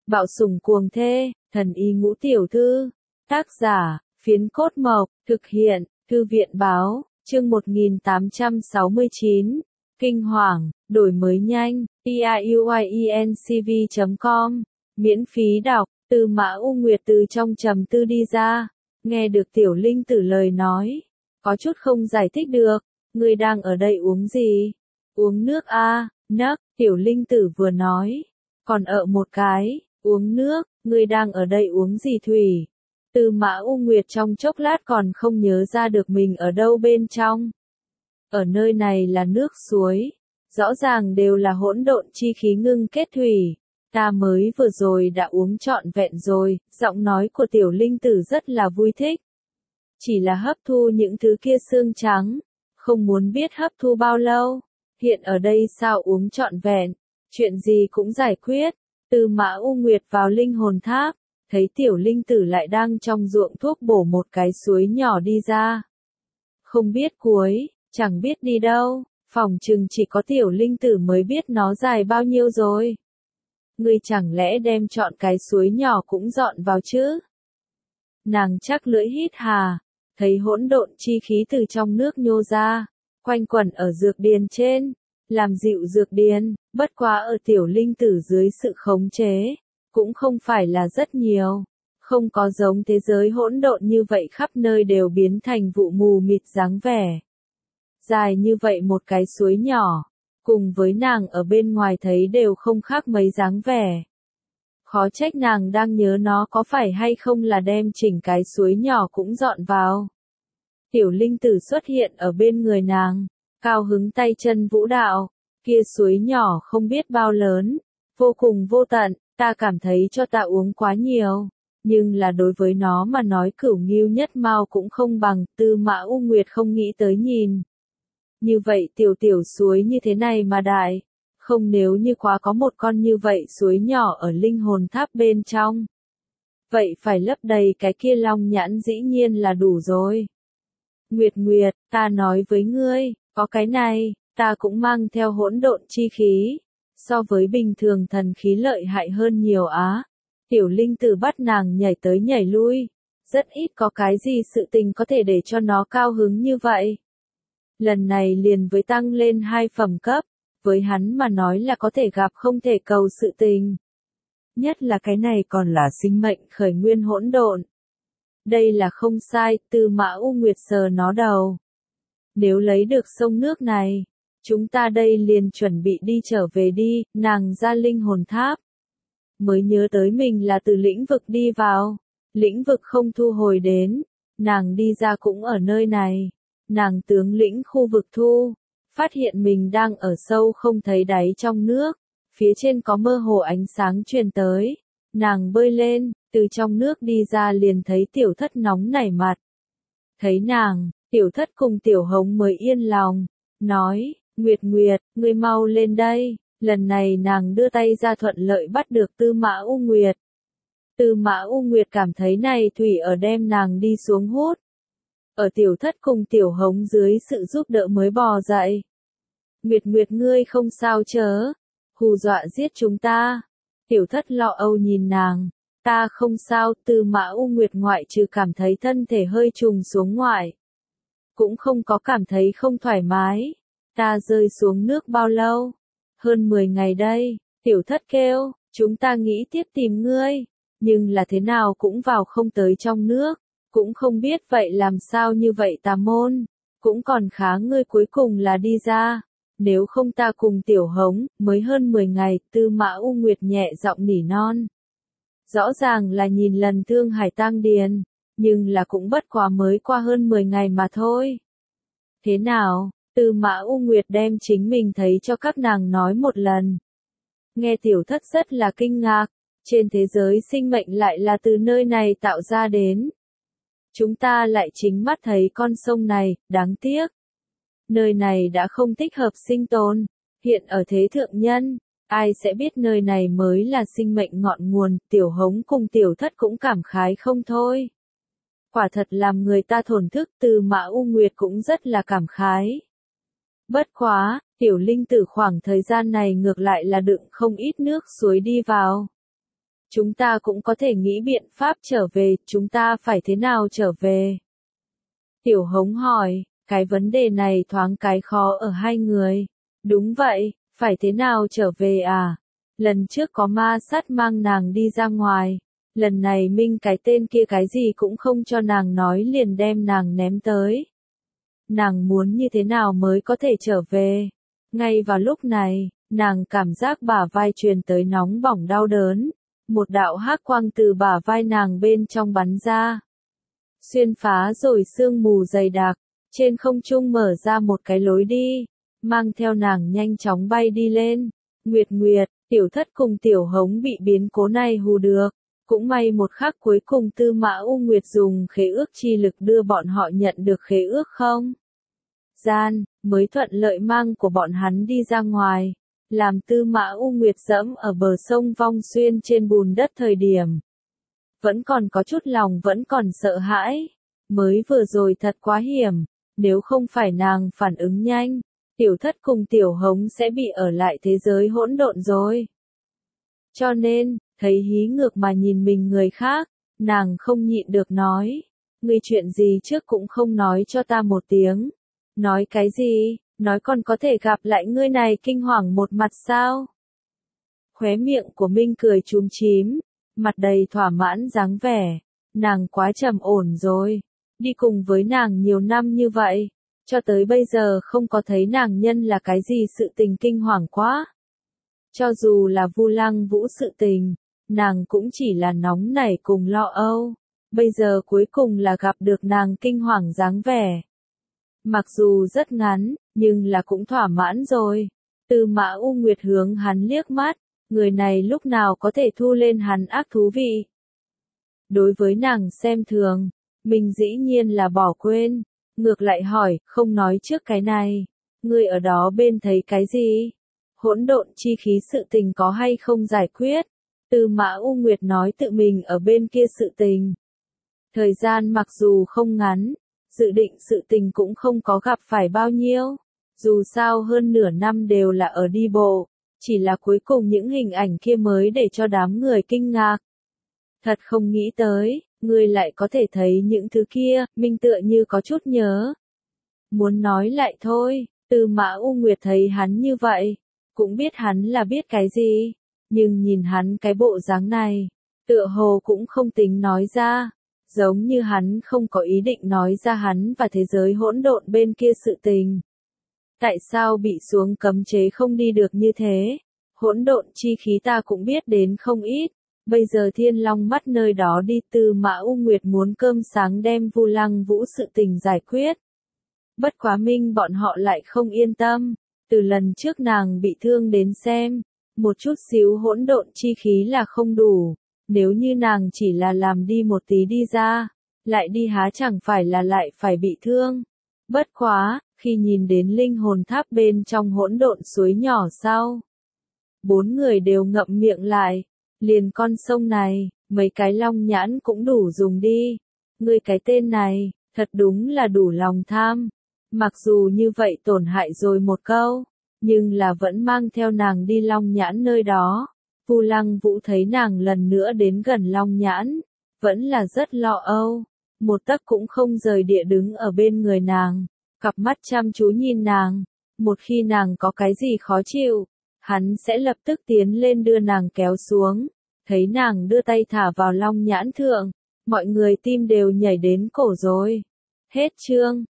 Bạo sủng cuồng thê, thần y ngũ tiểu thư. Tác giả, Phiến Cốt Mộc, thực hiện, Thư viện báo, chương 1869. Kinh hoàng, đổi mới nhanh, piuyencv.com, miễn phí đọc, Tư Mã U Nguyệt từ trong trầm tư đi ra, nghe được Tiểu Linh Tử lời nói, có chút không giải thích được, ngươi đang ở đây uống gì? Uống nước a, nấc, Tiểu Linh Tử vừa nói, còn ở một cái, uống nước, ngươi đang ở đây uống gì thủy? Tư Mã U Nguyệt trong chốc lát còn không nhớ ra được mình ở đâu bên trong. Ở nơi này là nước suối, rõ ràng đều là hỗn độn chi khí ngưng kết thủy. Ta mới vừa rồi đã uống trọn vẹn rồi, giọng nói của Tiểu Linh Tử rất là vui thích. Chỉ là hấp thu những thứ kia xương trắng, không muốn biết hấp thu bao lâu. Hiện ở đây sao uống trọn vẹn, chuyện gì cũng giải quyết. Tư Mã U Nguyệt vào linh hồn tháp, thấy Tiểu Linh Tử lại đang trong ruộng thuốc bổ một cái suối nhỏ đi ra. Không biết cuối, chẳng biết đi đâu, phỏng chừng chỉ có Tiểu Linh Tử mới biết nó dài bao nhiêu rồi. Ngươi chẳng lẽ đem chọn cái suối nhỏ cũng dọn vào chứ? Nàng chắc lưỡi hít hà, thấy hỗn độn chi khí từ trong nước nhô ra, quanh quẩn ở dược điền trên, làm dịu dược điền, bất quá ở Tiểu Linh Tử dưới sự khống chế, cũng không phải là rất nhiều, không có giống thế giới hỗn độn như vậy khắp nơi đều biến thành vụ mù mịt dáng vẻ. Dài như vậy một cái suối nhỏ, cùng với nàng ở bên ngoài thấy đều không khác mấy dáng vẻ. Khó trách nàng đang nhớ nó có phải hay không là đem chỉnh cái suối nhỏ cũng dọn vào. Tiểu Linh Tử xuất hiện ở bên người nàng, cao hứng tay chân vũ đạo, kia suối nhỏ không biết bao lớn, vô cùng vô tận, ta cảm thấy cho ta uống quá nhiều, nhưng là đối với nó mà nói Cửu Ngưu Nhất Mao cũng không bằng. Tư Mã U Nguyệt không nghĩ tới nhìn. Như vậy tiểu tiểu suối như thế này mà đại, không nếu như quá có một con như vậy suối nhỏ ở linh hồn tháp bên trong. Vậy phải lấp đầy cái kia long nhãn dĩ nhiên là đủ rồi. Nguyệt Nguyệt, ta nói với ngươi, có cái này, ta cũng mang theo hỗn độn chi khí, so với bình thường thần khí lợi hại hơn nhiều á. Tiểu Linh Tử bắt nàng nhảy tới nhảy lui, rất ít có cái gì sự tình có thể để cho nó cao hứng như vậy. Lần này liền với tăng lên 2 phẩm cấp, với hắn mà nói là có thể gặp không thể cầu sự tình. Nhất là cái này còn là sinh mệnh khởi nguyên hỗn độn. Đây là không sai, Tư Mã U Nguyệt sờ nó đầu. Nếu lấy được sông nước này, chúng ta đây liền chuẩn bị đi trở về đi, nàng ra linh hồn tháp. Mới nhớ tới mình là từ lĩnh vực đi vào, lĩnh vực không thu hồi đến, nàng đi ra cũng ở nơi này. Nàng tướng lĩnh khu vực thu, phát hiện mình đang ở sâu không thấy đáy trong nước, phía trên có mơ hồ ánh sáng truyền tới, nàng bơi lên, từ trong nước đi ra liền thấy Tiểu Thất nóng nảy mặt. Thấy nàng, Tiểu Thất cùng Tiểu Hống mới yên lòng, nói, Nguyệt Nguyệt, ngươi mau lên đây, lần này nàng đưa tay ra thuận lợi bắt được Tư Mã U Nguyệt. Tư Mã U Nguyệt cảm thấy này thủy ở đem nàng đi xuống hút. Ở Tiểu Thất cùng Tiểu Hống dưới sự giúp đỡ mới bò dậy. Nguyệt Nguyệt ngươi không sao chớ, hù dọa giết chúng ta. Tiểu Thất lo âu nhìn nàng, ta không sao. Tư Mã U Nguyệt ngoại trừ cảm thấy thân thể hơi trùng xuống ngoại, cũng không có cảm thấy không thoải mái. Ta rơi xuống nước bao lâu? Hơn 10 ngày đây. Tiểu Thất kêu, chúng ta nghĩ tiếp tìm ngươi, nhưng là thế nào cũng vào không tới trong nước. Cũng không biết vậy làm sao như vậy tà môn, cũng còn khá ngươi cuối cùng là đi ra, nếu không ta cùng Tiểu Hống, mới hơn 10 ngày. Tư Mã U Nguyệt nhẹ giọng nỉ non. Rõ ràng là nhìn lần Thương Hải Tang Điền, nhưng là cũng bất quá mới qua hơn 10 ngày mà thôi. Thế nào? Tư Mã U Nguyệt đem chính mình thấy cho các nàng nói một lần. Nghe Tiểu Thất rất là kinh ngạc, trên thế giới sinh mệnh lại là từ nơi này tạo ra đến. Chúng ta lại chính mắt thấy con sông này, đáng tiếc. Nơi này đã không thích hợp sinh tồn, hiện ở thế thượng nhân, ai sẽ biết nơi này mới là sinh mệnh ngọn nguồn. Tiểu Hống cùng Tiểu Thất cũng cảm khái không thôi. Quả thật làm người ta thổn thức. Tư Mã U Nguyệt cũng rất là cảm khái. Bất quá, Tiểu Linh Tử khoảng thời gian này ngược lại là đựng không ít nước suối đi vào. Chúng ta cũng có thể nghĩ biện pháp trở về, chúng ta phải thế nào trở về? Tiểu Hống hỏi, cái vấn đề này thoáng cái khó ở hai người. Đúng vậy, phải thế nào trở về à? Lần trước có ma sát mang nàng đi ra ngoài. Lần này Minh cái tên kia cái gì cũng không cho nàng nói liền đem nàng ném tới. Nàng muốn như thế nào mới có thể trở về? Ngay vào lúc này, nàng cảm giác bả vai truyền tới nóng bỏng đau đớn. Một đạo hắc quang từ bả vai nàng bên trong bắn ra. Xuyên phá rồi sương mù dày đặc, trên không trung mở ra một cái lối đi, mang theo nàng nhanh chóng bay đi lên. Nguyệt Nguyệt, Tiểu Thất cùng Tiểu Hống bị biến cố này hù được. Cũng may một khắc cuối cùng Tư Mã U Nguyệt dùng khế ước chi lực đưa bọn họ nhận được khế ước không gian, mới thuận lợi mang của bọn hắn đi ra ngoài. Làm Tư Mã U Nguyệt dẫm ở bờ sông Vong Xuyên trên bùn đất thời điểm. Vẫn còn có chút lòng vẫn còn sợ hãi. Mới vừa rồi thật quá hiểm, nếu không phải nàng phản ứng nhanh, Tiểu Thất cùng Tiểu Hống sẽ bị ở lại thế giới hỗn độn rồi. Cho nên, thấy hí ngược mà nhìn mình người khác, nàng không nhịn được nói. Ngươi chuyện gì trước cũng không nói cho ta một tiếng. Nói cái gì, nói còn có thể gặp lại ngươi này kinh hoàng một mặt sao? Khóe miệng của Minh cười chúm chím, mặt đầy thỏa mãn dáng vẻ. Nàng quá trầm ổn rồi. Đi cùng với nàng nhiều năm như vậy, cho tới bây giờ không có thấy nàng nhân là cái gì sự tình kinh hoàng quá. Cho dù là Vu Lăng Vũ sự tình, nàng cũng chỉ là nóng nảy cùng lo âu. Bây giờ cuối cùng là gặp được nàng kinh hoàng dáng vẻ. Mặc dù rất ngắn, nhưng là cũng thỏa mãn rồi. Tư Mã U Nguyệt hướng hắn liếc mắt, người này lúc nào có thể thu lên hắn ác thú vị. Đối với nàng xem thường, mình dĩ nhiên là bỏ quên. Ngược lại hỏi, không nói trước cái này. Ngươi ở đó bên thấy cái gì? Hỗn độn chi khí sự tình có hay không giải quyết? Tư Mã U Nguyệt nói tự mình ở bên kia sự tình. Thời gian mặc dù không ngắn, dự định sự tình cũng không có gặp phải bao nhiêu. Dù sao hơn nửa năm đều là ở đi bộ, chỉ là cuối cùng những hình ảnh kia mới để cho đám người kinh ngạc. Thật không nghĩ tới, ngươi lại có thể thấy những thứ kia, Minh tựa như có chút nhớ. Muốn nói lại thôi, Tư Mã U Nguyệt thấy hắn như vậy, cũng biết hắn là biết cái gì, nhưng nhìn hắn cái bộ dáng này, tựa hồ cũng không tính nói ra, giống như hắn không có ý định nói ra hắn và thế giới hỗn độn bên kia sự tình. Tại sao bị xuống cấm chế không đi được như thế? Hỗn độn chi khí ta cũng biết đến không ít. Bây giờ Thiên Long mắt nơi đó đi, Tư Mã U Nguyệt muốn cơm sáng đem Vu Lăng Vũ sự tình giải quyết. Bất quá Minh bọn họ lại không yên tâm. Từ lần trước nàng bị thương đến xem, một chút xíu hỗn độn chi khí là không đủ. Nếu như nàng chỉ là làm đi một tí đi ra, lại đi há chẳng phải là lại phải bị thương. Bất quá, khi nhìn đến linh hồn tháp bên trong hỗn độn suối nhỏ sau, bốn người đều ngậm miệng lại. Liền con sông này, mấy cái long nhãn cũng đủ dùng đi. Ngươi cái tên này, thật đúng là đủ lòng tham. Mặc dù như vậy tổn hại rồi một câu, nhưng là vẫn mang theo nàng đi long nhãn nơi đó. Vu Lăng Vũ thấy nàng lần nữa đến gần long nhãn, vẫn là rất lo âu. Một tấc cũng không rời địa đứng ở bên người nàng, cặp mắt chăm chú nhìn nàng. Một khi nàng có cái gì khó chịu, hắn sẽ lập tức tiến lên đưa nàng kéo xuống. Thấy nàng đưa tay thả vào long nhãn thượng, mọi người tim đều nhảy đến cổ rồi. Hết chương.